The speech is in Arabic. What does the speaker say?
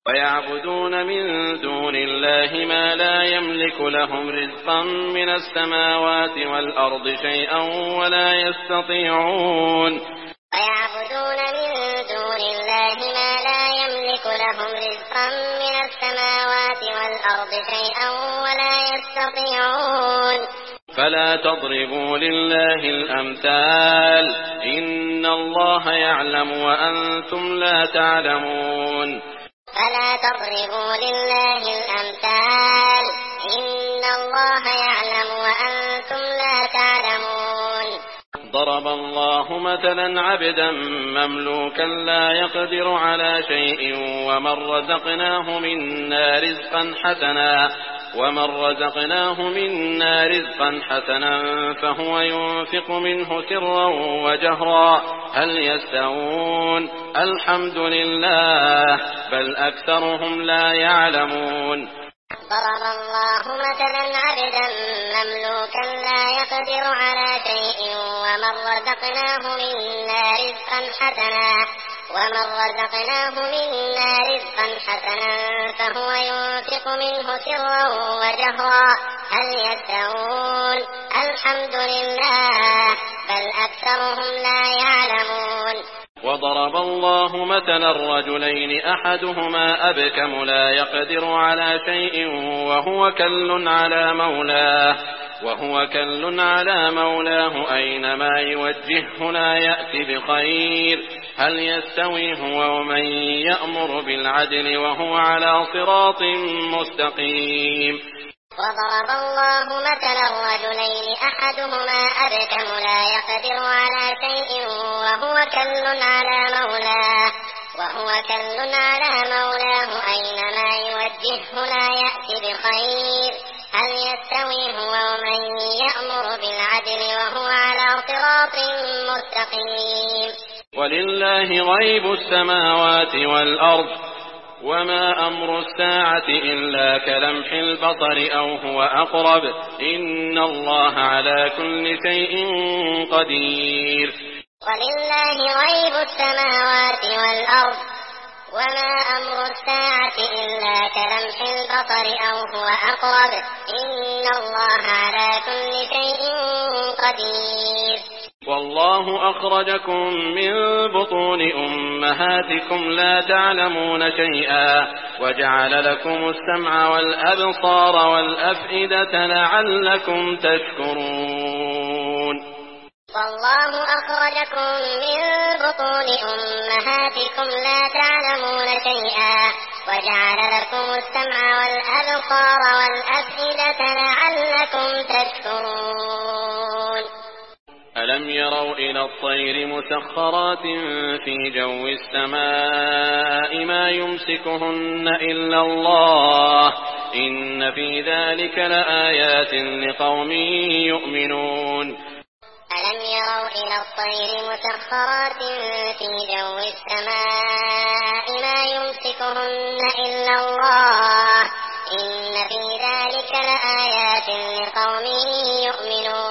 ويعبدون من دون الله ما لا يملك لهم رزقا من السماوات والأرض شيئا ولا يستطيعون. ويعبدون من دون الله ما لا يملك لهم رزقا من السماوات والأرض شيئا ولا يستطيعون. فلا تضربوا لله الأمثال إن الله يعلم وأنتم لا تعلمون. فلا تضربوا لله الأمثال إن الله يعلم وأنتم لا تعلمون. ضرب الله مثلا عبدا مملوكا لا يقدر على شيء ومن رزقناه منا رزقا فهو ينفق منه سرا وجهرا هل يستوون الحمد لله بل أكثرهم لا يعلمون. ضرب الله مثلا عبدا مملوكا لا يقدر على شيء ومن رزقناه منا رزقا حسنا فهو ينفق منه سرا وجهرا هل يستوون الحمد لله بل أكثرهم لا يعلمون. وضرب الله مثلا الرجلين أحدهما أبكم لا يقدر على شيء وهو كل على مولاه أينما يوجهه لا يأتي بخير هل يستوي هو ومن يأمر بالعدل وهو على صراط مستقيم. وضرب الله مثلا الرجلين أحدهما أبكم لا يقدر على شيء وهو كل على مولاه أينما يوجهه لا يأتي بخير هل يستوي هو ومن يأمر بالعدل وهو على صراط مستقيم. ولله غيب السماوات والأرض وما أمر الساعة إلا كلمح البصر أو هو أقرب إن الله على كل شيء قدير. ولله غيب السماوات والأرض وما أمر الساعة إلا كلمح البصر أو هو أقرب إن الله على كل شيء قدير. والله أخرجكم من بطون أمهاتكم لا تعلمون شيئا وجعل لكم السمع والأبصار والأفئدة لعلكم تشكرون. والله أخرجكم من بطون أمهاتكم لا تعلمون شيئا وجعل لكم السمع والأبصار والأفئدة لعلكم تشكرون. ألم يروا إلى الطير مسخرات في جو السماء ما يمسكهن إلا الله إن في ذلك لآيات لقوم يؤمنون. ألم يروا إلى الطير مسخرات في جو السماء ما يمسكهن إلا الله إن في ذلك لآيات لقوم يؤمنون.